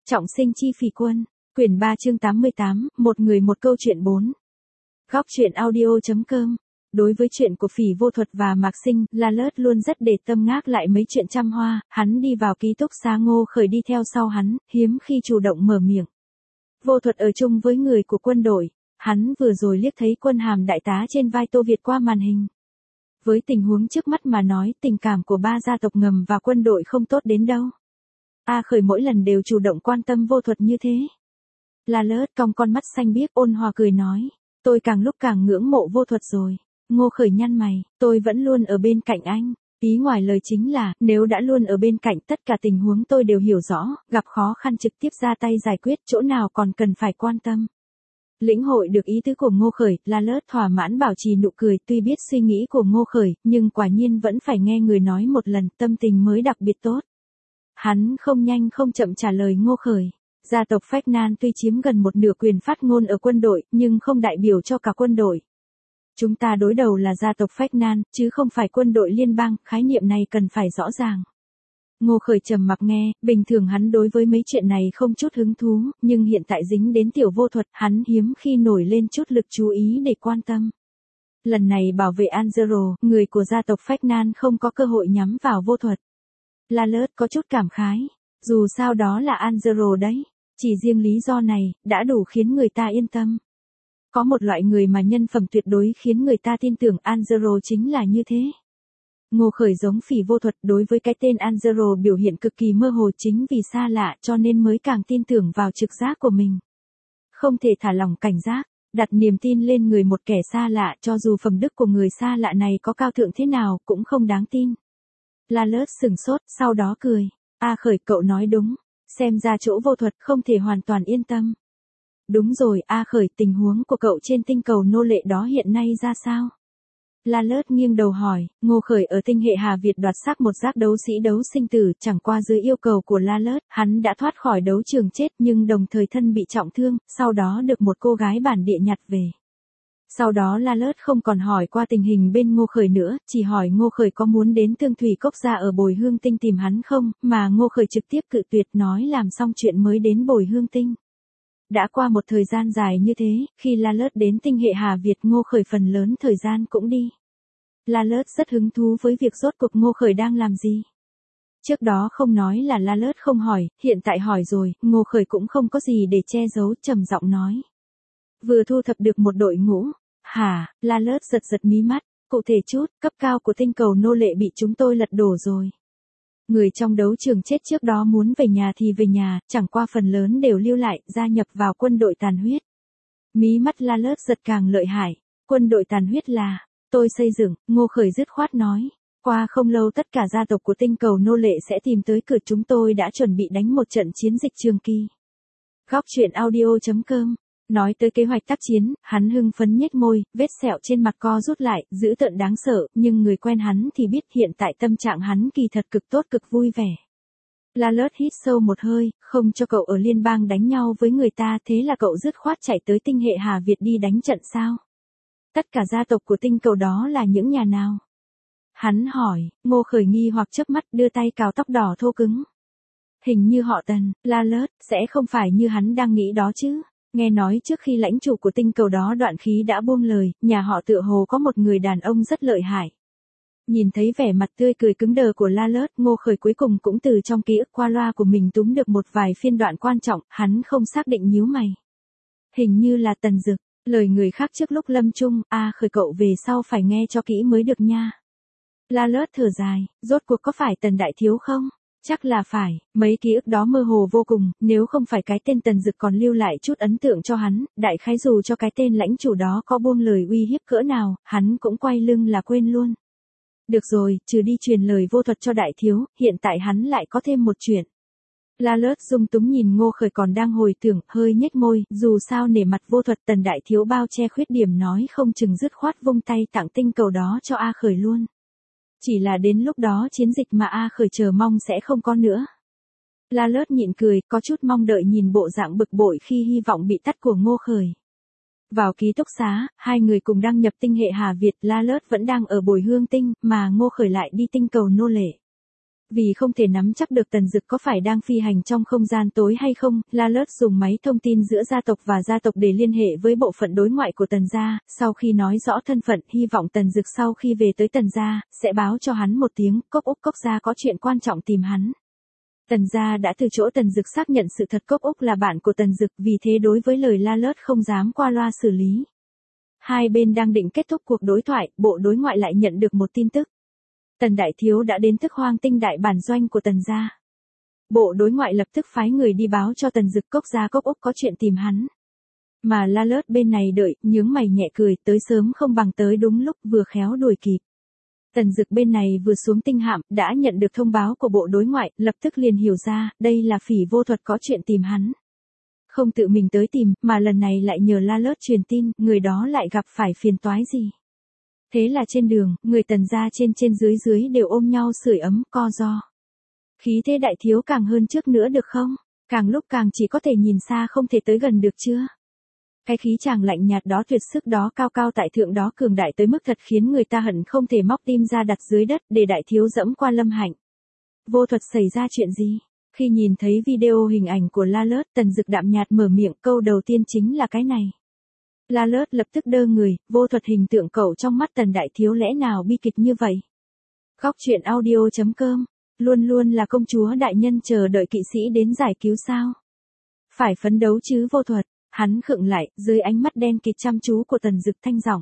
Trọng sinh chi phỉ quân, quyển 3 chương 88, một người một câu chuyện 4. Góc truyện audio.com. Đối với chuyện của Phỉ Vô Thuật và Mạc Sinh, La Lớt luôn rất để tâm ngác lại mấy chuyện trăm hoa, hắn đi vào ký túc xá Ngô Khởi đi theo sau hắn, hiếm khi chủ động mở miệng. Vô Thuật ở chung với người của quân đội, hắn vừa rồi liếc thấy quân hàm đại tá trên vai Tô Việt qua màn hình. Với tình huống trước mắt mà nói, tình cảm của ba gia tộc ngầm và quân đội không tốt đến đâu. A Khởi mỗi lần đều chủ động quan tâm Vô Thuật như thế. La Lớt cong con mắt xanh biếc ôn hòa cười nói, tôi càng lúc càng ngưỡng mộ Vô Thuật rồi. Ngô Khởi nhăn mày, tôi vẫn luôn ở bên cạnh anh. Ý ngoài lời chính là, nếu đã luôn ở bên cạnh tất cả tình huống tôi đều hiểu rõ, gặp khó khăn trực tiếp ra tay giải quyết, chỗ nào còn cần phải quan tâm. Lĩnh hội được ý tứ của Ngô Khởi, La Lớt thỏa mãn bảo trì nụ cười, tuy biết suy nghĩ của Ngô Khởi, nhưng quả nhiên vẫn phải nghe người nói một lần, tâm tình mới đặc biệt tốt. Hắn không nhanh không chậm trả lời Ngô Khởi. Gia tộc Phách Nan tuy chiếm gần một nửa quyền phát ngôn ở quân đội, nhưng không đại biểu cho cả quân đội. Chúng ta đối đầu là gia tộc Phách Nan, chứ không phải quân đội liên bang, khái niệm này cần phải rõ ràng. Ngô Khởi trầm mặc nghe, bình thường hắn đối với mấy chuyện này không chút hứng thú, nhưng hiện tại dính đến Tiểu Vô Thuật, hắn hiếm khi nổi lên chút lực chú ý để quan tâm. Lần này bảo vệ Angelo, người của gia tộc Phách Nan không có cơ hội nhắm vào Vô Thuật. La Lớt có chút cảm khái, dù sao đó là Angelo đấy, chỉ riêng lý do này, đã đủ khiến người ta yên tâm. Có một loại người mà nhân phẩm tuyệt đối khiến người ta tin tưởng Angelo chính là như thế. Ngô Khởi giống Phỉ Vô Thuật, đối với cái tên Angelo biểu hiện cực kỳ mơ hồ, chính vì xa lạ cho nên mới càng tin tưởng vào trực giác của mình. Không thể thả lỏng cảnh giác, đặt niềm tin lên người một kẻ xa lạ, cho dù phẩm đức của người xa lạ này có cao thượng thế nào cũng không đáng tin. La Lớt sửng sốt, sau đó cười. A Khởi, cậu nói đúng, xem ra chỗ Vô Thuật không thể hoàn toàn yên tâm. Đúng rồi, A Khởi, tình huống của cậu trên tinh cầu nô lệ đó hiện nay ra sao? La Lớt nghiêng đầu hỏi. Ngô Khởi ở tinh hệ Hà Việt đoạt xác một giác đấu sĩ đấu sinh tử, chẳng qua dưới yêu cầu của La Lớt, hắn đã thoát khỏi đấu trường chết nhưng đồng thời thân bị trọng thương, sau đó được một cô gái bản địa nhặt về. Sau đó La Lớt không còn hỏi qua tình hình bên Ngô Khởi nữa, chỉ hỏi Ngô Khởi có muốn đến Tương Thủy Cốc ra ở Bồi Hương Tinh tìm hắn không, mà Ngô Khởi trực tiếp cự tuyệt, nói làm xong chuyện mới đến Bồi Hương Tinh. Đã qua một thời gian dài như thế, khi La Lớt đến tinh hệ Hà Việt, Ngô Khởi phần lớn thời gian cũng đi. La Lớt rất hứng thú với việc rốt cuộc Ngô Khởi đang làm gì. Trước đó không nói là La Lớt không hỏi, hiện tại hỏi rồi, Ngô Khởi cũng không có gì để che giấu, trầm giọng nói. Vừa thu thập được một đội ngũ. Hả? La Lớt giật giật mí mắt, cụ thể chút, cấp cao của tinh cầu nô lệ bị chúng tôi lật đổ rồi. Người trong đấu trường chết trước đó muốn về nhà thì về nhà, chẳng qua phần lớn đều lưu lại, gia nhập vào quân đội tàn huyết. Mí mắt La Lớt giật càng lợi hại, quân đội tàn huyết là, tôi xây dựng, Ngô Khởi dứt khoát nói. Qua không lâu tất cả gia tộc của tinh cầu nô lệ sẽ tìm tới cửa, chúng tôi đã chuẩn bị đánh một trận chiến dịch trường kỳ. Góc truyện audio.com. Nói tới kế hoạch tác chiến, hắn hưng phấn nhếch môi, vết sẹo trên mặt co rút lại, dữ tợn đáng sợ, nhưng người quen hắn thì biết hiện tại tâm trạng hắn kỳ thật cực tốt cực vui vẻ. La Lớt hít sâu một hơi, không cho cậu ở liên bang đánh nhau với người ta, thế là cậu dứt khoát chạy tới tinh hệ Hà Việt đi đánh trận sao? Tất cả gia tộc của tinh cầu đó là những nhà nào? Hắn hỏi. Ngô Khởi nghi hoặc chớp mắt, đưa tay cào tóc đỏ thô cứng. Hình như họ Tần. La Lớt, sẽ không phải như hắn đang nghĩ đó chứ? Nghe nói trước khi lãnh chủ của tinh cầu đó đoạn khí đã buông lời, nhà họ tựa hồ có một người đàn ông rất lợi hại. Nhìn thấy vẻ mặt tươi cười cứng đờ của La Lớt, Ngô Khởi cuối cùng cũng từ trong ký ức qua loa của mình túm được một vài phiên đoạn quan trọng, hắn không xác định nhíu mày. Hình như là Tần Dực, lời người khác trước lúc lâm chung, A Khởi cậu về sau phải nghe cho kỹ mới được nha. La Lớt thở dài, rốt cuộc có phải Tần Đại Thiếu không? Chắc là phải, mấy ký ức đó mơ hồ vô cùng, nếu không phải cái tên Tần Dực còn lưu lại chút ấn tượng cho hắn, đại khái dù cho cái tên lãnh chủ đó có buông lời uy hiếp cỡ nào, hắn cũng quay lưng là quên luôn. Được rồi, trừ đi truyền lời Vô Thuật cho Đại Thiếu, hiện tại hắn lại có thêm một chuyện. La Lớt dung túng nhìn Ngô Khởi còn đang hồi tưởng, hơi nhếch môi, dù sao nể mặt Vô Thuật Tần Đại Thiếu bao che khuyết điểm nói không chừng dứt khoát vung tay tặng tinh cầu đó cho A Khởi luôn. Chỉ là đến lúc đó chiến dịch mà A Khởi chờ mong sẽ không có nữa. La Lớt nhịn cười, có chút mong đợi nhìn bộ dạng bực bội khi hy vọng bị tắt của Ngô Khởi. Vào ký túc xá, hai người cùng đăng nhập tinh hệ Hà Việt, La Lớt vẫn đang ở Bồi Hương Tinh, mà Ngô Khởi lại đi tinh cầu nô lệ. Vì không thể nắm chắc được Tần Dực có phải đang phi hành trong không gian tối hay không, La Lớt dùng máy thông tin giữa gia tộc và gia tộc để liên hệ với bộ phận đối ngoại của Tần gia, sau khi nói rõ thân phận, hy vọng Tần Dực sau khi về tới Tần gia, sẽ báo cho hắn một tiếng, Cốc Úc Cốc gia có chuyện quan trọng tìm hắn. Tần gia đã từ chỗ Tần Dực xác nhận sự thật Cốc Úc là bạn của Tần Dực, vì thế đối với lời La Lớt không dám qua loa xử lý. Hai bên đang định kết thúc cuộc đối thoại, bộ đối ngoại lại nhận được một tin tức. Tần Đại Thiếu đã đến Thức Hoang Tinh đại bản doanh của Tần gia. Bộ đối ngoại lập tức phái người đi báo cho Tần Dực Cốc gia Cốc Úc có chuyện tìm hắn. Mà La Lớt bên này đợi, nhướng mày nhẹ cười, tới sớm không bằng tới đúng lúc, vừa khéo đuổi kịp. Tần Dực bên này vừa xuống tinh hạm, đã nhận được thông báo của bộ đối ngoại, lập tức liền hiểu ra, đây là Phỉ Vô Thuật có chuyện tìm hắn. Không tự mình tới tìm, mà lần này lại nhờ La Lớt truyền tin, người đó lại gặp phải phiền toái gì. Thế là trên đường, người Tần gia trên trên dưới dưới đều ôm nhau sưởi ấm, co ro. Khí thế Đại Thiếu càng hơn trước nữa được không? Càng lúc càng chỉ có thể nhìn xa không thể tới gần được chưa? Cái khí chàng lạnh nhạt đó, tuyệt sức đó, cao cao tại thượng đó, cường đại tới mức thật khiến người ta hận không thể móc tim ra đặt dưới đất để Đại Thiếu dẫm qua Lâm Hạnh. Vô Thuật xảy ra chuyện gì? Khi nhìn thấy video hình ảnh của La Lớt, Tần Dực đạm nhạt mở miệng, câu đầu tiên chính là cái này. La Lớt lập tức đơ người, Vô Thuật hình tượng cậu trong mắt Tần Đại Thiếu lẽ nào bi kịch như vậy? Góc truyện audio.com, luôn luôn là công chúa đại nhân chờ đợi kỵ sĩ đến giải cứu sao? Phải phấn đấu chứ Vô Thuật, hắn khựng lại, dưới ánh mắt đen kịt chăm chú của Tần Dực thanh giọng.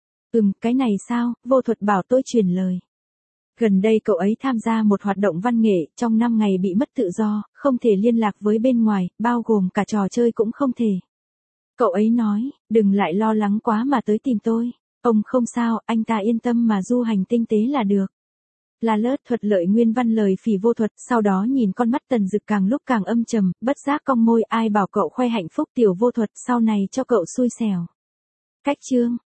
Cái này sao, Vô Thuật bảo tôi truyền lời. Gần đây cậu ấy tham gia một hoạt động văn nghệ, trong 5 ngày bị mất tự do, không thể liên lạc với bên ngoài, bao gồm cả trò chơi cũng không thể. Cậu ấy nói, đừng lại lo lắng quá mà tới tìm tôi. Ông không sao, anh ta yên tâm mà du hành tinh tế là được. La Lớt thuật lợi nguyên văn lời Phỉ Vô Thuật, sau đó nhìn con mắt Tần Dực càng lúc càng âm trầm, bất giác cong môi, ai bảo cậu khoe hạnh phúc tiểu Vô Thuật, sau này cho cậu xui xẻo. Cách chương